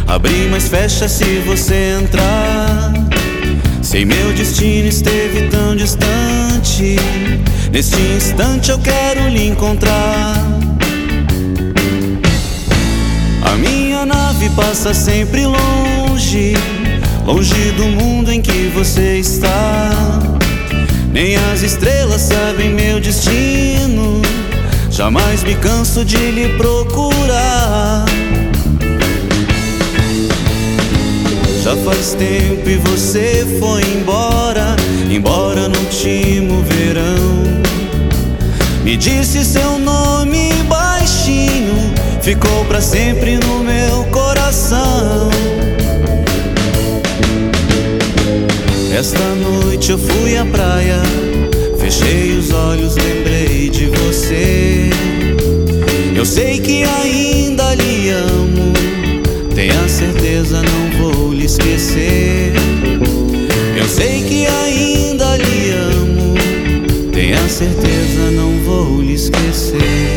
Abre, mas fecha se você entrar. Sei, meu destino esteve tão distante. Neste instante eu quero lhe encontrar. A minha nave passa sempre longe, longe do mundo em que você está. Nem as estrelas sabem meu destino. Jamais me canso de lhe procurar. Já faz tempo e você foi embora, embora no último verão. Me disse seu nome baixinho, ficou pra sempre no meu coração. Esta noite eu fui à praia, fechei os olhos, lembrei de você. Eu sei que ainda lhe amo, tenha certeza, não vou lhe esquecer. Eu sei que ainda lhe amo, tenha certeza, não vou lhe esquecer.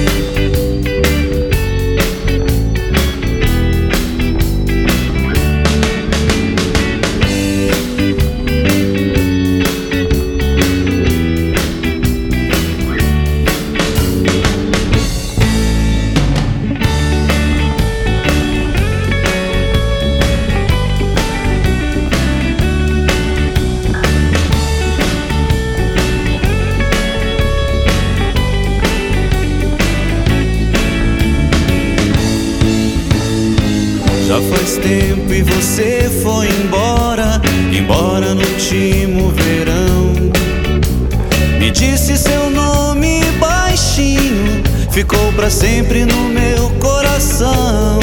Já faz tempo e você foi embora, embora no último verão. Me disse seu nome baixinho, ficou pra sempre no meu coração.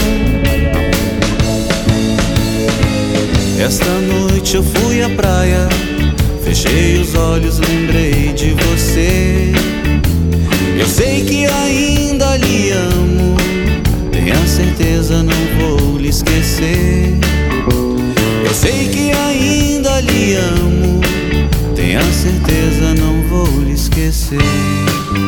Esta noite eu fui à praia, fechei os olhos, lembrei de você. Eu sei que ainda lhe amo, tenha certeza, não vou lhe esquecer. Eu sei que ainda lhe amo, tenha certeza, não vou lhe esquecer.